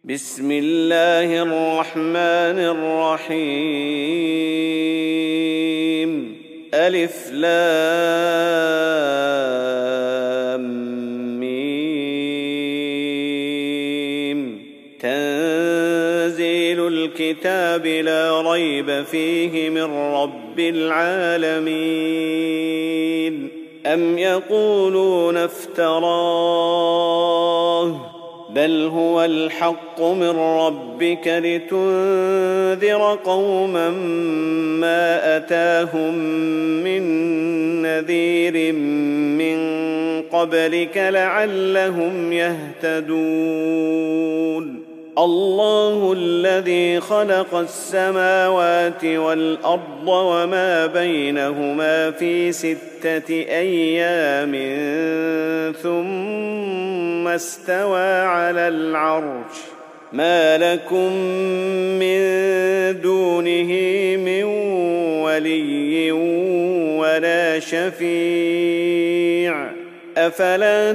بسم الله الرحمن الرحيم ألف لام ميم تنزيل الكتاب لا ريب فيه من رب العالمين أم يقولون افتراه بل هو الحق من ربك لتنذر قوما ما أتاهم من نذير من قبلك لعلهم يهتدون الله الذي خلق السماوات والأرض وما بينهما في 6 أيام ثم استوى على العرش ما لكم من دونه من ولي ولا شفيع أفلا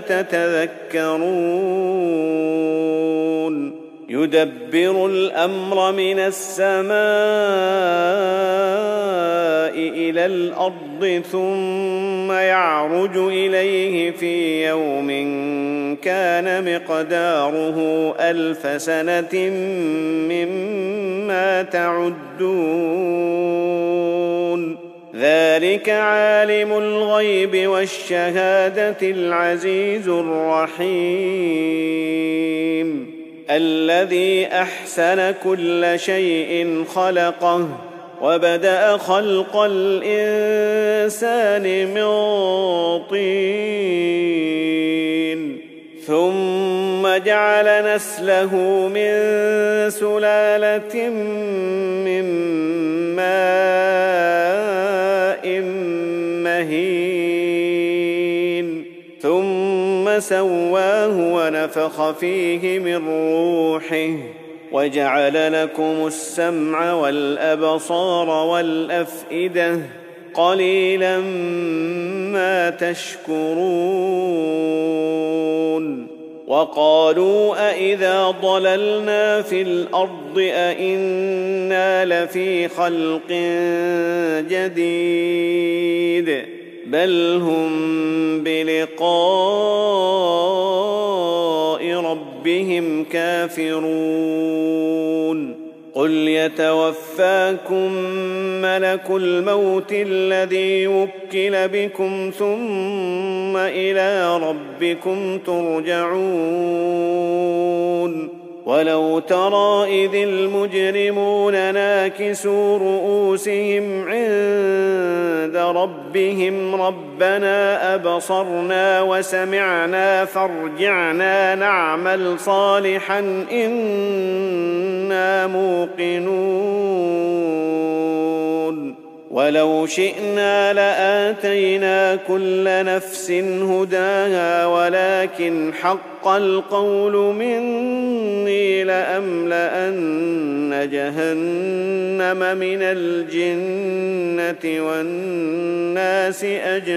تتذكرون يدبر الأمر من السماء إلى الأرض ثم يعرج إليه في يوم كان مقداره 1000 سنة مما تعدون ذلك عالم الغيب والشهادة العزيز الرحيم الذي أحسن كل شيء خلقه وبدأ خلق الإنسان من طين ثم جعل نسله من سلالة من ماء مهين ثم سواه ونفخ فيه من روحه وجعل لكم السمع والأبصار والأفئدة قليلا ما تشكرون وقالوا أإذا ضللنا في الأرض أإنا لفي خلق جديد بل هم بلقاء ربهم كافرون قل يتوفاكم ملك الموت الذي وكل بكم ثم إلى ربكم ترجعون ولو ترى إذ المجرمون ناكسوا رؤوسهم عند ربهم ربنا أبصرنا وسمعنا فارجعنا نعمل صالحا إنا موقنون ولو شئنا لآتينا كل نفس هداها ولكن حق القول مني لأملأن جهنم من الجنة والناس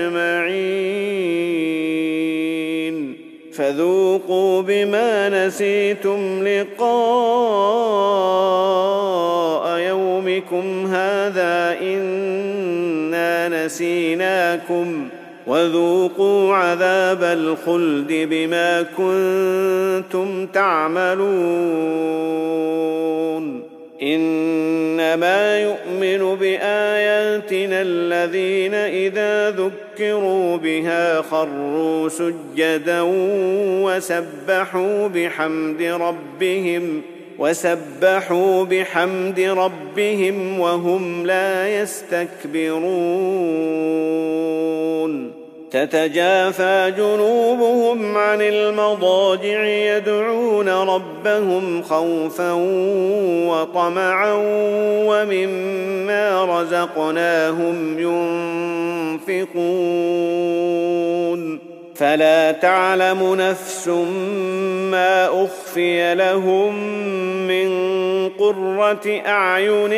أجمعين فذوقوا بما نسيتم لقاء يومكم هذا إنا نسيناكم وذوقوا عذاب الخلد بما كنتم تعملون إنما يؤمن بآياتنا الذين إذا ذكروا بها خروا سجدا وسبحوا بحمد ربهم وهم لا يستكبرون تتجافى جنوبهم عن المضاجع يدعون ربهم خوفا وطمعا ومما رزقناهم ينفقون فلا تعلم نفس ما أخفي لهم من قرة أعين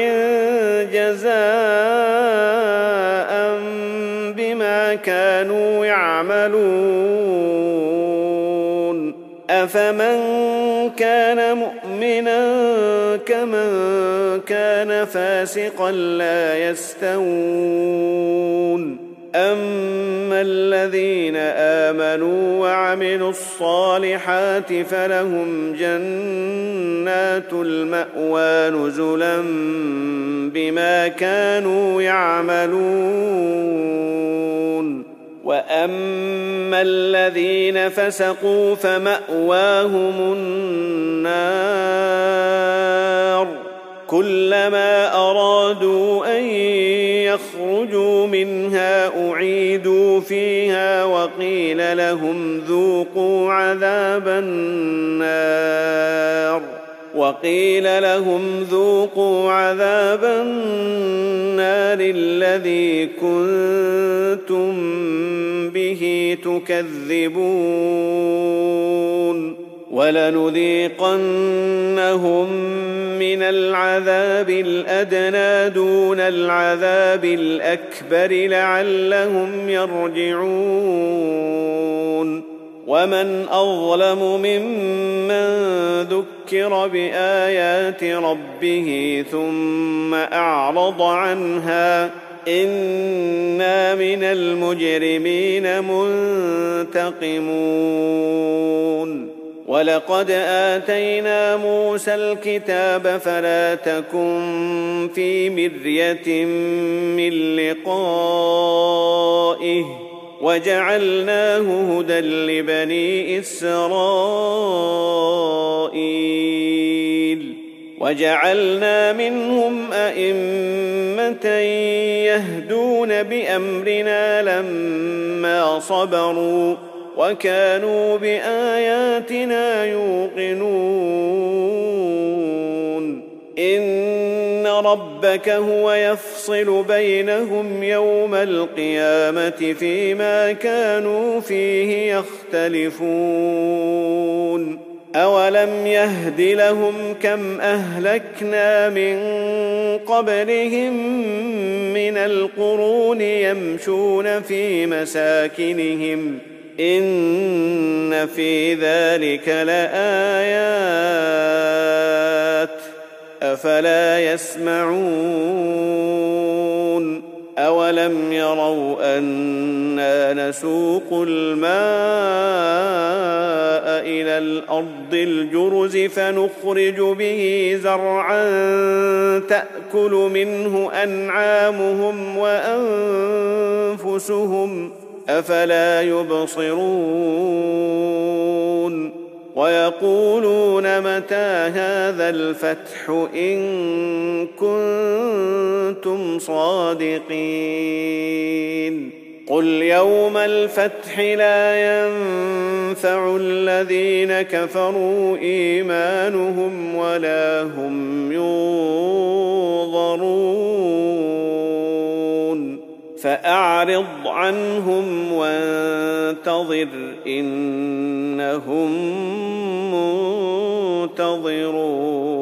جزاء بما كانوا يعملون أفمن كان مؤمنا كمن كان فاسقا لا يستوون أما الذين آمنوا وعملوا الصالحات فلهم جنات المأوى نزلا بما كانوا يعملون وأما الذين فسقوا فمأواهم النار كلما أرادوا أن يخرجوا منها أعيدوا فيها وقيل لهم ذوقوا عذاب النار الذي كنتم به تكذبون ولنذيقنهم من العذاب الأدنى دون العذاب الأكبر لعلهم يرجعون ومن أظلم ممن ذكر بآيات ربه ثم أعرض عنها إنا من المجرمين منتقمون ولقد آتينا موسى الكتاب فلا تكن في مرية من لقائه وجعلناه هدى لبني إسرائيل وجعلنا منهم أئمة يهدون بأمرنا لما صبروا وكانوا بآياتنا يوقنون إن ربك هو يفصل بينهم يوم القيامة فيما كانوا فيه يختلفون أولم يهد لهم كم أهلكنا من قبلهم من القرون يمشون في مساكنهم إن في ذلك لآيات أفلا يسمعون أولم يروا أنا نسوق الماء إلى الأرض الجرز فنخرج به زرعا تأكل منه أنعامهم وأنفسهم أفلا يبصرون ويقولون متى هذا الفتح إن كنتم صادقين قل يوم الفتح لا ينفع الذين كفروا إيمانهم ولا هم ينظرون فأعرض عنهم وانتظر إنهم منتظرون